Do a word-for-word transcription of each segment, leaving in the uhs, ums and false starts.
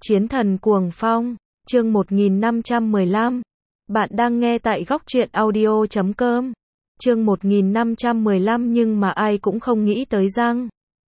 Chiến thần cuồng phong, chương một nghìn năm trăm mười lăm. Bạn đang nghe tại góc truyện audio chấm com. Chương một nghìn năm trăm mười lăm nhưng mà ai cũng không nghĩ tới rằng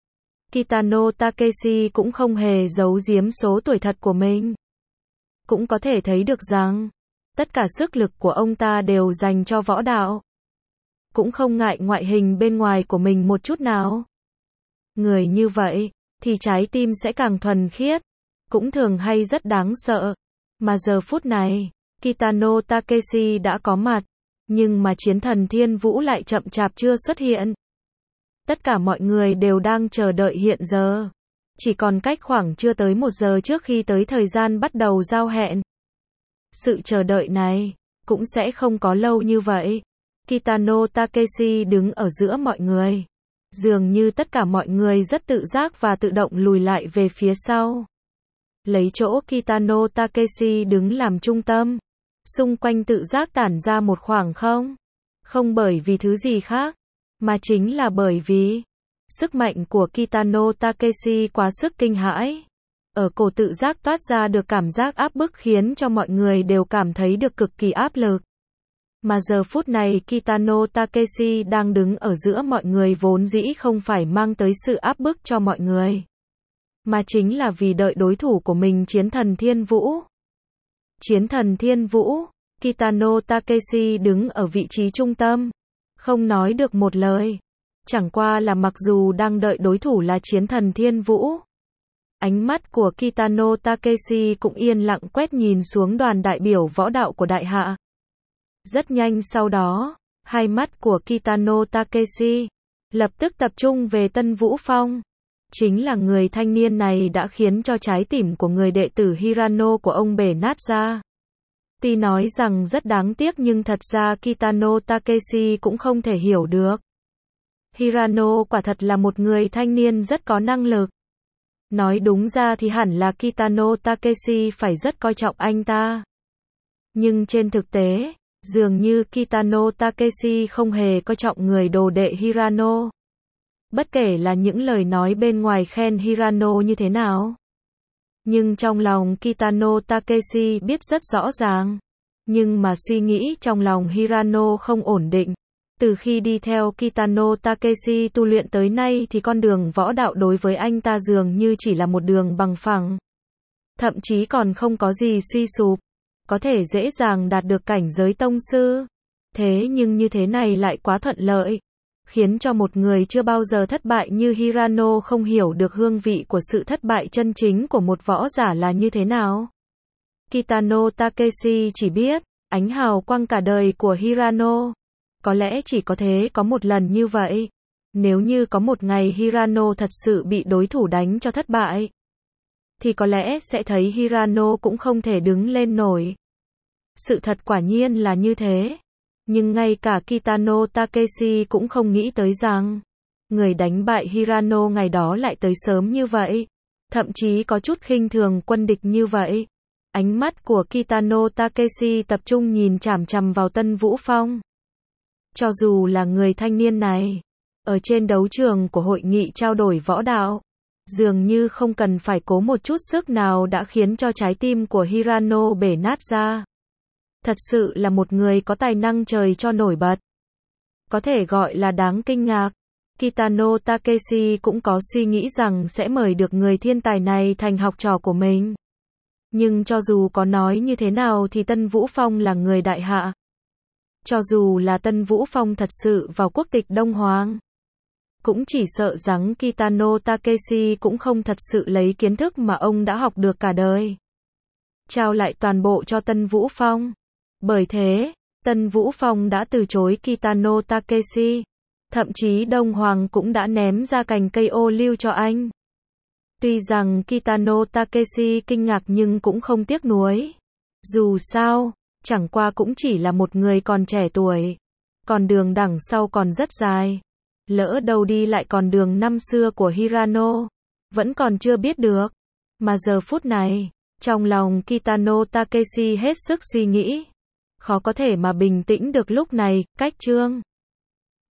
Kitano Takeshi cũng không hề giấu giếm số tuổi thật của mình. Cũng có thể thấy được rằng tất cả sức lực của ông ta đều dành cho võ đạo. Cũng không ngại ngoại hình bên ngoài của mình một chút nào. Người như vậy thì trái tim sẽ càng thuần khiết, cũng thường hay rất đáng sợ. Mà giờ phút này, Kitano Takeshi đã có mặt, nhưng mà chiến thần Thiên Vũ lại chậm chạp chưa xuất hiện. Tất cả mọi người đều đang chờ đợi hiện giờ. Chỉ còn cách khoảng chưa tới một giờ trước khi tới thời gian bắt đầu giao hẹn. Sự chờ đợi này cũng sẽ không có lâu như vậy. Kitano Takeshi đứng ở giữa mọi người. Dường như tất cả mọi người rất tự giác và tự động lùi lại về phía sau. Lấy chỗ Kitano Takeshi đứng làm trung tâm. Xung quanh tự giác tản ra một khoảng không. Không bởi vì thứ gì khác, mà chính là bởi vì sức mạnh của Kitano Takeshi quá sức kinh hãi. Ở cổ tự giác toát ra được cảm giác áp bức khiến cho mọi người đều cảm thấy được cực kỳ áp lực. Mà giờ phút này Kitano Takeshi đang đứng ở giữa mọi người vốn dĩ không phải mang tới sự áp bức cho mọi người, mà chính là vì đợi đối thủ của mình chiến thần Thiên Vũ. Chiến thần Thiên Vũ, Kitano Takeshi đứng ở vị trí trung tâm, không nói được một lời. Chẳng qua là mặc dù đang đợi đối thủ là chiến thần Thiên Vũ, ánh mắt của Kitano Takeshi cũng yên lặng quét nhìn xuống đoàn đại biểu võ đạo của đại hạ. Rất nhanh sau đó, hai mắt của Kitano Takeshi lập tức tập trung về Tân Vũ Phong. Chính là người thanh niên này đã khiến cho trái tim của người đệ tử Hirano của ông bể nát ra. Tuy nói rằng rất đáng tiếc nhưng thật ra Kitano Takeshi cũng không thể hiểu được. Hirano quả thật là một người thanh niên rất có năng lực. Nói đúng ra thì hẳn là Kitano Takeshi phải rất coi trọng anh ta. Nhưng trên thực tế, dường như Kitano Takeshi không hề coi trọng người đồ đệ Hirano. Bất kể là những lời nói bên ngoài khen Hirano như thế nào, nhưng trong lòng Kitano Takeshi biết rất rõ ràng. Nhưng mà suy nghĩ trong lòng Hirano không ổn định. Từ khi đi theo Kitano Takeshi tu luyện tới nay thì con đường võ đạo đối với anh ta dường như chỉ là một đường bằng phẳng. Thậm chí còn không có gì suy sụp. Có thể dễ dàng đạt được cảnh giới tông sư. Thế nhưng như thế này lại quá thuận lợi, khiến cho một người chưa bao giờ thất bại như Hirano không hiểu được hương vị của sự thất bại chân chính của một võ giả là như thế nào. Kitano Takeshi chỉ biết, ánh hào quang cả đời của Hirano có lẽ chỉ có thế có một lần như vậy. Nếu như có một ngày Hirano thật sự bị đối thủ đánh cho thất bại, thì có lẽ sẽ thấy Hirano cũng không thể đứng lên nổi. Sự thật quả nhiên là như thế. Nhưng ngay cả Kitano Takeshi cũng không nghĩ tới rằng người đánh bại Hirano ngày đó lại tới sớm như vậy. Thậm chí có chút khinh thường quân địch như vậy. Ánh mắt của Kitano Takeshi tập trung nhìn chằm chằm vào Tân Vũ Phong. Cho dù là người thanh niên này, ở trên đấu trường của hội nghị trao đổi võ đạo, dường như không cần phải cố một chút sức nào đã khiến cho trái tim của Hirano bể nát ra. Thật sự là một người có tài năng trời cho nổi bật. Có thể gọi là đáng kinh ngạc. Kitano Takeshi cũng có suy nghĩ rằng sẽ mời được người thiên tài này thành học trò của mình. Nhưng cho dù có nói như thế nào thì Tân Vũ Phong là người đại hạ. Cho dù là Tân Vũ Phong thật sự vào quốc tịch Đông Hoàng, cũng chỉ sợ rằng Kitano Takeshi cũng không thật sự lấy kiến thức mà ông đã học được cả đời, trao lại toàn bộ cho Tân Vũ Phong. Bởi thế, Tân Vũ Phong đã từ chối Kitano Takeshi. Thậm chí Đông Hoàng cũng đã ném ra cành cây ô liu cho anh. Tuy rằng Kitano Takeshi kinh ngạc nhưng cũng không tiếc nuối. Dù sao, chẳng qua cũng chỉ là một người còn trẻ tuổi. Còn đường đằng sau còn rất dài. Lỡ đâu đi lại còn đường năm xưa của Hirano, vẫn còn chưa biết được. Mà giờ phút này, trong lòng Kitano Takeshi hết sức suy nghĩ. Khó có thể mà bình tĩnh được lúc này. Cách chương